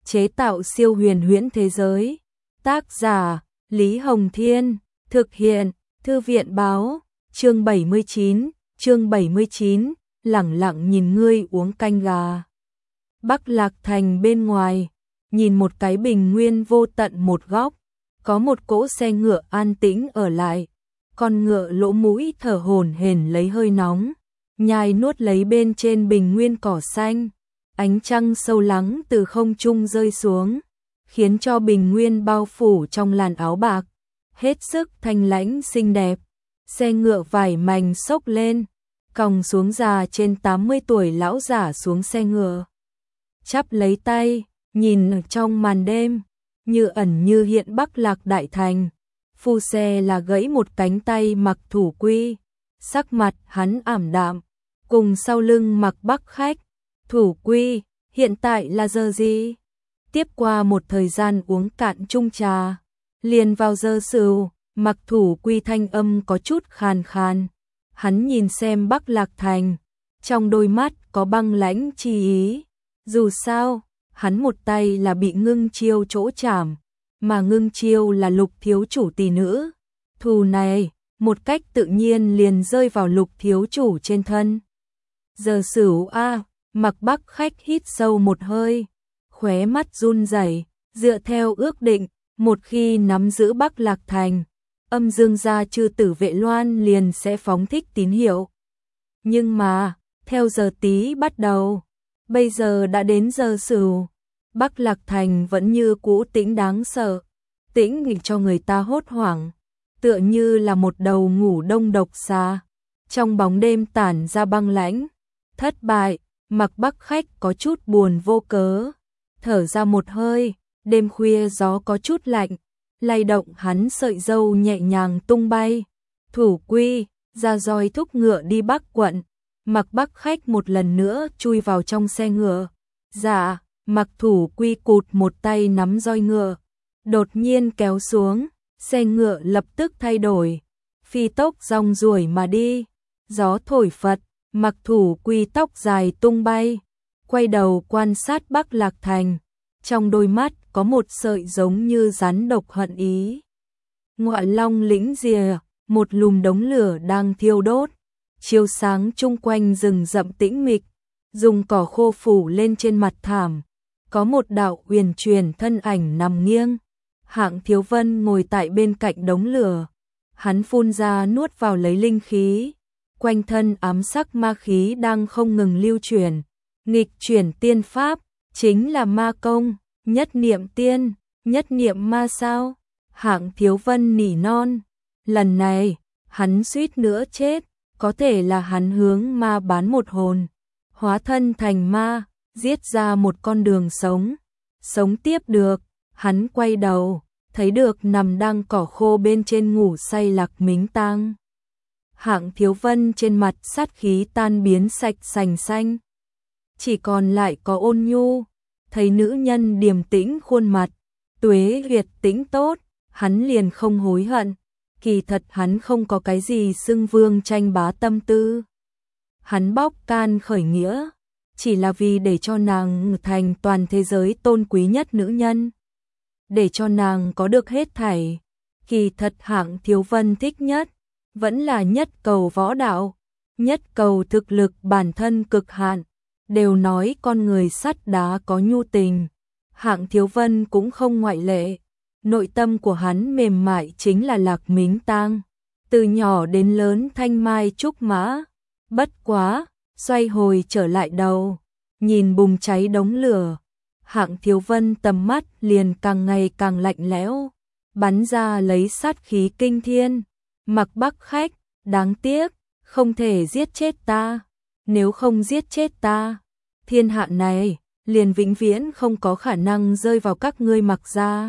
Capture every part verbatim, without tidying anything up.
chế tạo siêu huyền huyễn thế giới. Tác giả, Lý Hồng Thiên, thực hiện, Thư viện báo, chương bảy mươi chín, chương bảy mươi chín, lẳng lặng nhìn ngươi uống canh gà. Bắc Lạc Thành bên ngoài, nhìn một cái bình nguyên vô tận một góc, có một cỗ xe ngựa an tĩnh ở lại, con ngựa lỗ mũi thở hổn hển lấy hơi nóng, nhai nuốt lấy bên trên bình nguyên cỏ xanh, ánh trăng sâu lắng từ không trung rơi xuống, khiến cho bình nguyên bao phủ trong làn áo bạc, hết sức thanh lãnh xinh đẹp. Xe ngựa vải mảnh xốc lên, còng xuống già trên tám mươi tuổi lão giả xuống xe ngựa, chắp lấy tay, nhìn ở trong màn đêm, như ẩn như hiện Bắc Lạc Đại Thành. Phu xe là gãy một cánh tay Mặc Thủ Quy, sắc mặt hắn ảm đạm, cùng sau lưng Mặc Bắc Khách. Thủ Quy, hiện tại là giờ gì? Tiếp qua một thời gian uống cạn chung trà, liền vào giờ sửu. Mặc Thủ Quy thanh âm có chút khàn khàn, hắn nhìn xem Bắc Lạc Thành, trong đôi mắt có băng lãnh chi ý. Dù sao, hắn một tay là bị Ngưng Chiêu chỗ chảm, mà Ngưng Chiêu là Lục thiếu chủ tỷ nữ. Thù này, một cách tự nhiên liền rơi vào Lục thiếu chủ trên thân. Giờ sửu a, Mặc Bắc Khách hít sâu một hơi, khóe mắt run rẩy, dựa theo ước định, một khi nắm giữ Bắc Lạc Thành, Âm Dương gia chư tử Vệ Loan liền sẽ phóng thích tín hiệu. Nhưng mà, theo giờ tí bắt đầu, bây giờ đã đến giờ sửu, Bắc Lạc Thành vẫn như cũ tĩnh đáng sợ, tĩnh nghịch cho người ta hốt hoảng, tựa như là một đầu ngủ đông độc xà, trong bóng đêm tản ra băng lãnh. Thất bại, Mặc Bắc Khách có chút buồn vô cớ, thở ra một hơi, đêm khuya gió có chút lạnh, lay động hắn sợi râu nhẹ nhàng tung bay. Thủ Quy, ra roi thúc ngựa đi Bắc quận. Mặc Bắc Khách một lần nữa chui vào trong xe ngựa. Dạ, Mặc Thủ Quy cụt một tay nắm roi ngựa, đột nhiên kéo xuống, xe ngựa lập tức thay đổi, phi tốc rong ruổi mà đi. Gió thổi phật, Mặc Thủ Quy tóc dài tung bay, quay đầu quan sát Bắc Lạc Thành, trong đôi mắt có một sợi giống như rắn độc hận ý. Ngọa Long lĩnh rìa, một lùm đống lửa đang thiêu đốt, chiếu sáng chung quanh rừng rậm tĩnh mịch, dùng cỏ khô phủ lên trên mặt thảm, có một đạo huyền truyền thân ảnh nằm nghiêng. Hạng Thiếu Vân ngồi tại bên cạnh đống lửa, hắn phun ra nuốt vào lấy linh khí, quanh thân ám sắc ma khí đang không ngừng lưu chuyển, nghịch chuyển tiên pháp, chính là ma công. Nhất niệm tiên, nhất niệm ma sao? Hạng Thiếu Vân nỉ non. Lần này, hắn suýt nữa chết, có thể là hắn hướng ma bán một hồn, hóa thân thành ma, giết ra một con đường sống. Sống tiếp được, hắn quay đầu, thấy được nằm đang cỏ khô bên trên ngủ say Lạc Mính Tang. Hạng Thiếu Vân trên mặt sát khí tan biến sạch sành xanh, chỉ còn lại có ôn nhu. Thấy nữ nhân điềm tĩnh khuôn mặt, tuế huyệt tĩnh tốt, hắn liền không hối hận. Kỳ thật hắn không có cái gì xưng vương tranh bá tâm tư. Hắn bóc can khởi nghĩa, chỉ là vì để cho nàng thành toàn thế giới tôn quý nhất nữ nhân, để cho nàng có được hết thảy. Kỳ thật Hạng Thiếu Vân thích nhất, vẫn là nhất cầu võ đạo, nhất cầu thực lực bản thân cực hạn. Đều nói con người sắt đá có nhu tình, Hạng Thiếu Vân cũng không ngoại lệ. Nội tâm của hắn mềm mại chính là Lạc Mính Tang, từ nhỏ đến lớn thanh mai trúc mã. Bất quá, xoay hồi trở lại đầu, nhìn bùng cháy đống lửa, Hạng Thiếu Vân tầm mắt liền càng ngày càng lạnh lẽo, bắn ra lấy sát khí kinh thiên. Mặc Bắc Khách, đáng tiếc, không thể giết chết ta. Nếu không giết chết ta, thiên hạ này liền vĩnh viễn không có khả năng rơi vào các ngươi Mặc gia.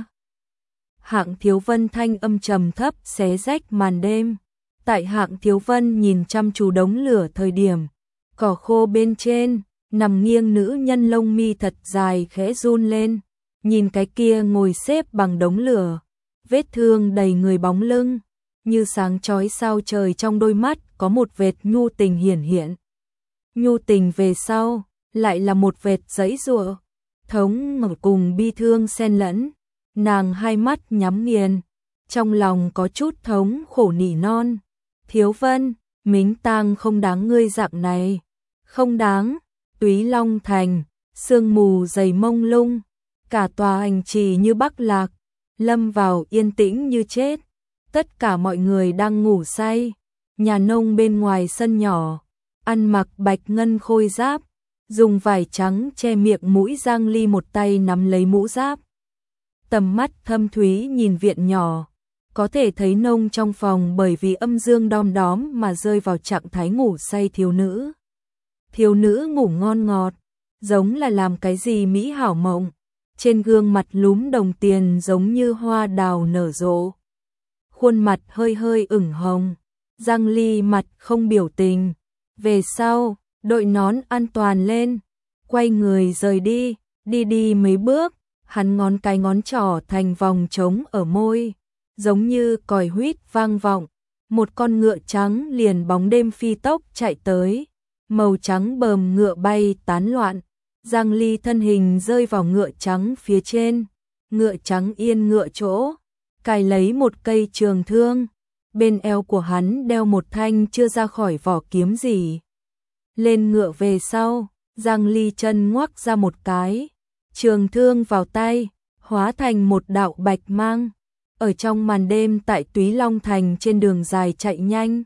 Hạng Thiếu Vân thanh âm trầm thấp xé rách màn đêm. Tại Hạng Thiếu Vân nhìn chăm chú đống lửa thời điểm, cỏ khô bên trên nằm nghiêng nữ nhân lông mi thật dài khẽ run lên, nhìn cái kia ngồi xếp bằng đống lửa, vết thương đầy người bóng lưng, như sáng chói sao trời, trong đôi mắt có một vệt nhu tình hiển hiện. Nhu tình về sau, lại là một vệt giãy giụa. thống ngột cùng bi thương xen lẫn, nàng hai mắt nhắm nghiền, trong lòng có chút thống khổ nỉ non. Thiếu Vân, Mính Tang không đáng ngươi dạng này, không đáng. Túy Long Thành, sương mù dày mông lung, cả tòa hành trì như Bắc Lạc, lâm vào yên tĩnh như chết. Tất cả mọi người đang ngủ say. Nhà nông bên ngoài sân nhỏ, ăn mặc bạch ngân khôi giáp, dùng vải trắng che miệng mũi. Giang Ly một tay nắm lấy mũ giáp, tầm mắt thâm thúy nhìn viện nhỏ, có thể thấy nông trong phòng bởi vì âm dương đom đóm mà rơi vào trạng thái ngủ say thiếu nữ. Thiếu nữ ngủ ngon ngọt, giống là làm cái gì mỹ hảo mộng, trên gương mặt lúm đồng tiền giống như hoa đào nở rộ. Khuôn mặt hơi hơi ửng hồng, Giang Ly mặt không biểu tình. Về sau, đội nón an toàn lên, quay người rời đi, đi đi mấy bước, hắn ngón cái ngón trỏ thành vòng trống ở môi, giống như còi huýt vang vọng. Một con ngựa trắng liền bóng đêm phi tốc chạy tới, màu trắng bờm ngựa bay tán loạn. Giang Ly thân hình rơi vào ngựa trắng phía trên, ngựa trắng yên ngựa chỗ, cài lấy một cây trường thương, bên eo của hắn đeo một thanh chưa ra khỏi vỏ kiếm gì. Lên ngựa về sau, Giang Ly chân ngoắc ra một cái, trường thương vào tay, hóa thành một đạo bạch mang. Ở trong màn đêm tại Túy Long Thành trên đường dài chạy nhanh,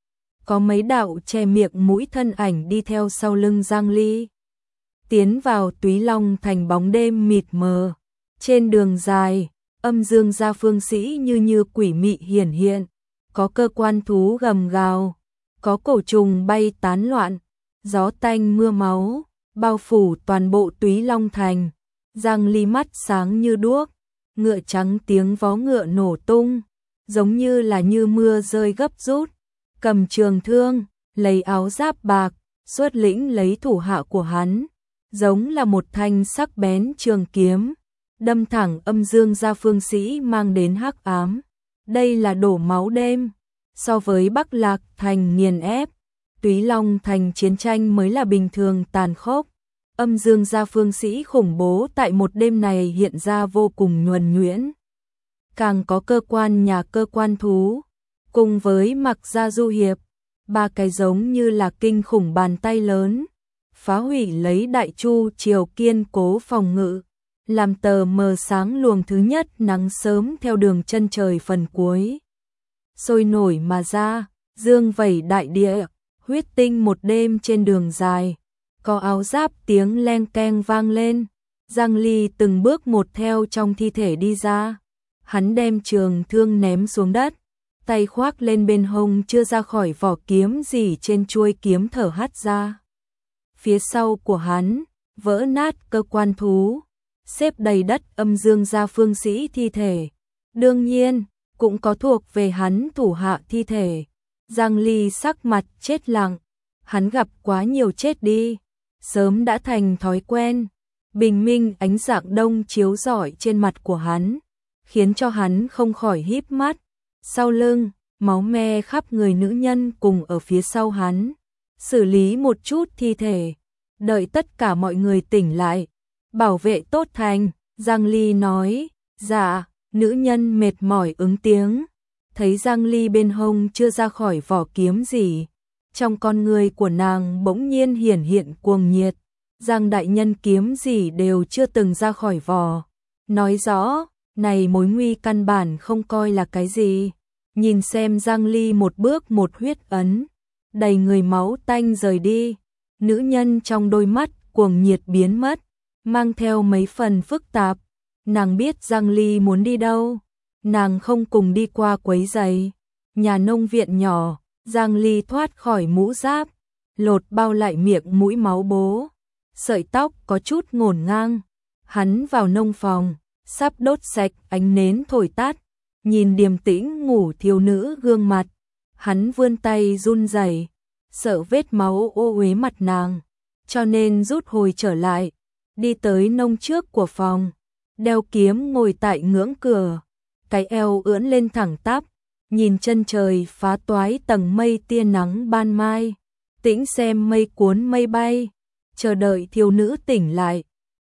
có mấy đạo che miệng mũi thân ảnh đi theo sau lưng Giang Ly. Tiến vào Túy Long Thành bóng đêm mịt mờ, trên đường dài, âm dương gia phương sĩ như như quỷ mị hiển hiện, có cơ quan thú gầm gào, có cổ trùng bay tán loạn, gió tanh mưa máu, bao phủ toàn bộ Túy Long Thành. Giang Ly mắt sáng như đuốc, ngựa trắng tiếng vó ngựa nổ tung, giống như là như mưa rơi gấp rút, cầm trường thương, lấy áo giáp bạc, xuất lĩnh lấy thủ hạ của hắn, giống là một thanh sắc bén trường kiếm, đâm thẳng âm dương gia phương sĩ mang đến hắc ám. Đây là đổ máu đêm, so với Bắc Lạc Thành nghiền ép, Túy Long Thành chiến tranh mới là bình thường tàn khốc. Âm dương gia phương sĩ khủng bố tại một đêm này hiện ra vô cùng nhuần nhuyễn. Càng có cơ quan nhà cơ quan thú, cùng với Mặc Gia Du Hiệp, ba cái giống như là kinh khủng bàn tay lớn, phá hủy lấy Đại Chu Triều kiên cố phòng ngự, làm tờ mờ sáng luồng thứ nhất nắng sớm theo đường chân trời phần cuối. Sôi nổi mà ra, dương vẩy đại địa, huyết tinh một đêm trên đường dài. Có áo giáp tiếng leng keng vang lên, Giang Ly từng bước một theo trong thi thể đi ra. Hắn đem trường thương ném xuống đất, tay khoác lên bên hông chưa ra khỏi vỏ kiếm gì trên chuôi kiếm thở hắt ra. Phía sau của hắn, vỡ nát cơ quan thú, xếp đầy đất âm dương gia phương sĩ thi thể. Đương nhiên, cũng có thuộc về hắn thủ hạ thi thể. Giang Ly sắc mặt chết lặng, hắn gặp quá nhiều chết đi, sớm đã thành thói quen. Bình minh ánh dạng đông chiếu rọi trên mặt của hắn, khiến cho hắn không khỏi híp mắt. Sau lưng, máu me khắp người nữ nhân cùng ở phía sau hắn, xử lý một chút thi thể, đợi tất cả mọi người tỉnh lại, bảo vệ tốt thành. Giang Ly nói, dạ. Nữ nhân mệt mỏi ứng tiếng, thấy Giang Ly bên hông chưa ra khỏi vỏ kiếm gì, trong con người của nàng bỗng nhiên hiển hiện cuồng nhiệt. Giang đại nhân kiếm gì đều chưa từng ra khỏi vỏ, nói rõ, này mối nguy căn bản không coi là cái gì. Nhìn xem Giang Ly một bước một huyết ấn, đầy người máu tanh rời đi, nữ nhân trong đôi mắt cuồng nhiệt biến mất, mang theo mấy phần phức tạp. Nàng biết Giang Ly muốn đi đâu, nàng không cùng đi qua quấy rầy. Nhà nông viện nhỏ, Giang Ly thoát khỏi mũ giáp, lột bao lại miệng mũi máu bố, sợi tóc có chút ngổn ngang. Hắn vào nông phòng, sắp đốt sạch ánh nến thổi tắt, nhìn điềm tĩnh ngủ thiếu nữ gương mặt, hắn vươn tay run rẩy, sợ vết máu ô uế mặt nàng, cho nên rút hồi trở lại, đi tới nông trước của phòng. Đeo kiếm ngồi tại ngưỡng cửa, cái eo ưỡn lên thẳng tắp, nhìn chân trời phá toái tầng mây tia nắng ban mai, tĩnh xem mây cuốn mây bay, chờ đợi thiếu nữ tỉnh lại.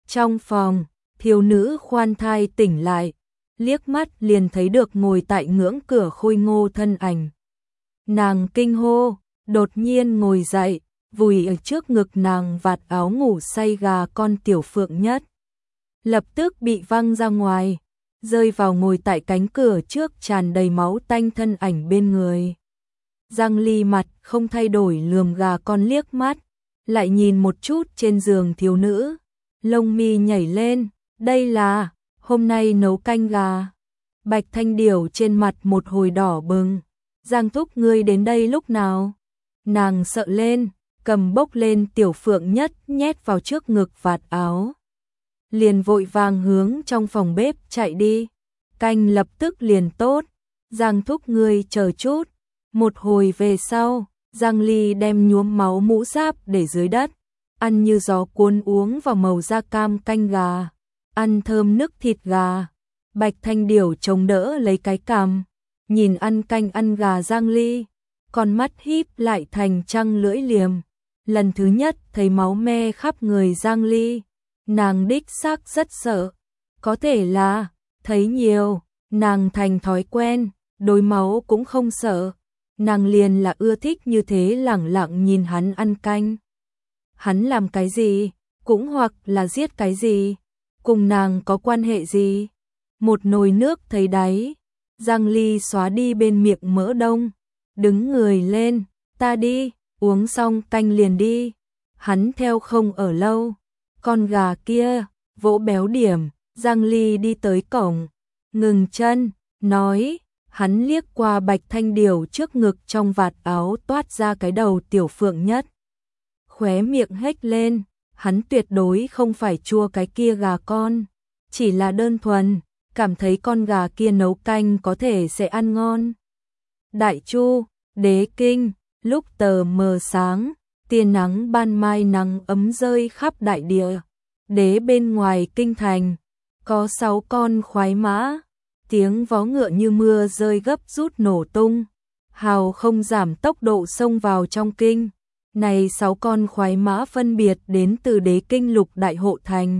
Trong phòng, thiếu nữ khoan thai tỉnh lại, liếc mắt liền thấy được ngồi tại ngưỡng cửa khôi ngô thân ảnh. Nàng kinh hô, đột nhiên ngồi dậy, vùi ở trước ngực nàng vạt áo ngủ say gà con Tiểu Phượng Nhất. Lập tức bị văng ra ngoài, rơi vào ngồi tại cánh cửa trước tràn đầy máu tanh thân ảnh bên người. Giang Ly mặt không thay đổi lườm gà con liếc mắt, lại nhìn một chút trên giường thiếu nữ, lông mi nhảy lên, đây là, hôm nay nấu canh gà. Bạch Thanh Điểu trên mặt một hồi đỏ bừng, Giang thúc ngươi đến đây lúc nào? Nàng sợ lên, cầm bốc lên Tiểu Phượng Nhất nhét vào trước ngực vạt áo. Liền vội vàng hướng trong phòng bếp chạy đi, canh lập tức liền tốt, Giang thúc ngươi chờ chút. Một hồi về sau, Giang Ly đem nhuốm máu mũ giáp để dưới đất, ăn như gió cuốn uống vào màu da cam canh gà, ăn thơm nức thịt gà. Bạch Thanh Điểu chống đỡ lấy cái cằm, nhìn ăn canh ăn gà Giang Ly, con mắt híp lại thành trăng lưỡi liềm. Lần thứ nhất thấy máu me khắp người Giang Ly, nàng đích xác rất sợ, có thể là thấy nhiều, nàng thành thói quen, đối máu cũng không sợ. Nàng liền là ưa thích như thế lẳng lặng nhìn hắn ăn canh. Hắn làm cái gì, cũng hoặc là giết cái gì, cùng nàng có quan hệ gì. Một nồi nước thấy đáy, Giang Ly xóa đi bên miệng mỡ đông, đứng người lên, ta đi, uống xong canh liền đi. Hắn theo không ở lâu, con gà kia, vỗ béo điểm, Giang Ly đi tới cổng, ngừng chân, nói. Hắn liếc qua Bạch Thanh Điểu trước ngực trong vạt áo toát ra cái đầu Tiểu Phượng Nhất. Khóe miệng hếch lên, hắn tuyệt đối không phải chua cái kia gà con, chỉ là đơn thuần, cảm thấy con gà kia nấu canh có thể sẽ ăn ngon. Đại Chu, Đế Kinh, lúc tờ mờ sáng, tia nắng ban mai nắng ấm rơi khắp đại địa. Đế bên ngoài kinh thành, có sáu con khoái mã. Tiếng vó ngựa như mưa rơi gấp rút nổ tung, hào không giảm tốc độ xông vào trong kinh. Này sáu con khoái mã phân biệt đến từ Đế Kinh lục đại hộ thành.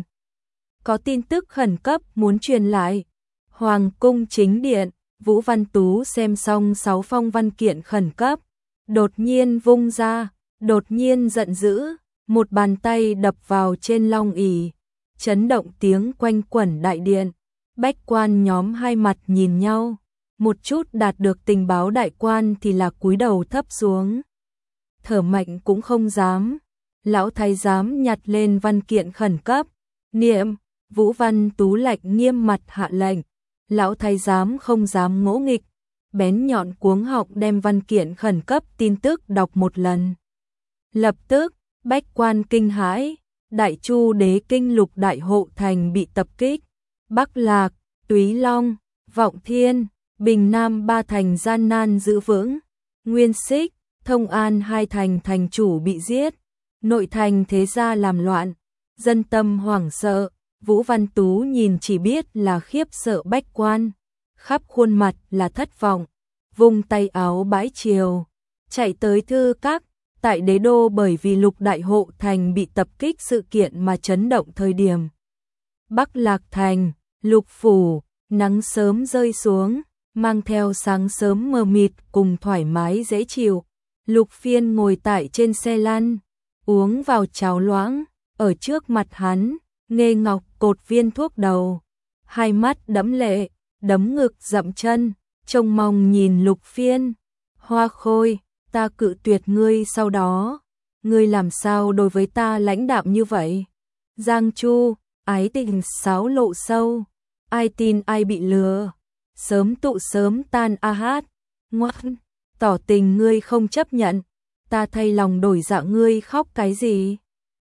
Có tin tức khẩn cấp muốn truyền lại. Hoàng cung chính điện, Vũ Văn Tú xem xong sáu phong văn kiện khẩn cấp, đột nhiên vung ra, đột nhiên giận dữ, một bàn tay đập vào trên long ỷ, chấn động tiếng quanh quẩn đại điện. Bách quan nhóm hai mặt nhìn nhau, một chút đạt được tình báo đại quan thì là cúi đầu thấp xuống. Thở mạnh cũng không dám, lão thái giám nhặt lên văn kiện khẩn cấp, niệm, Vũ Văn Tú lạnh nghiêm mặt hạ lệnh, lão thái giám không dám ngỗ nghịch, bén nhọn cuống họng đem văn kiện khẩn cấp tin tức đọc một lần. Lập tức, bách quan kinh hãi, Đại Chu Đế Kinh lục đại hộ thành bị tập kích. Bắc Lạc, Túy Long, Vọng Thiên, Bình Nam ba thành gian nan giữ vững, Nguyên Xích, Thông An hai thành thành chủ bị giết, nội thành thế gia làm loạn, dân tâm hoảng sợ. Vũ Văn Tú nhìn chỉ biết là khiếp sợ bách quan, khắp khuôn mặt là thất vọng, vung tay áo bãi chiều, chạy tới thư các. Tại đế đô bởi vì lục đại hộ thành bị tập kích sự kiện mà chấn động thời điểm. Bắc Lạc thành, Lục phủ, nắng sớm rơi xuống, mang theo sáng sớm mờ mịt cùng thoải mái dễ chịu. Lục Phiên ngồi tại trên xe lăn, uống vào cháo loãng, ở trước mặt hắn, Nghê Ngọc cột viên thuốc đầu, hai mắt đẫm lệ, đấm ngực dậm chân, trông mong nhìn Lục Phiên. Hoa Khôi, ta cự tuyệt ngươi sau đó, ngươi làm sao đối với ta lãnh đạm như vậy? Giang Chu, ái tình xáo lộ sâu, ai tin ai bị lừa, sớm tụ sớm tan a hát, ngoan, tỏ tình ngươi không chấp nhận, ta thay lòng đổi dạ ngươi khóc cái gì?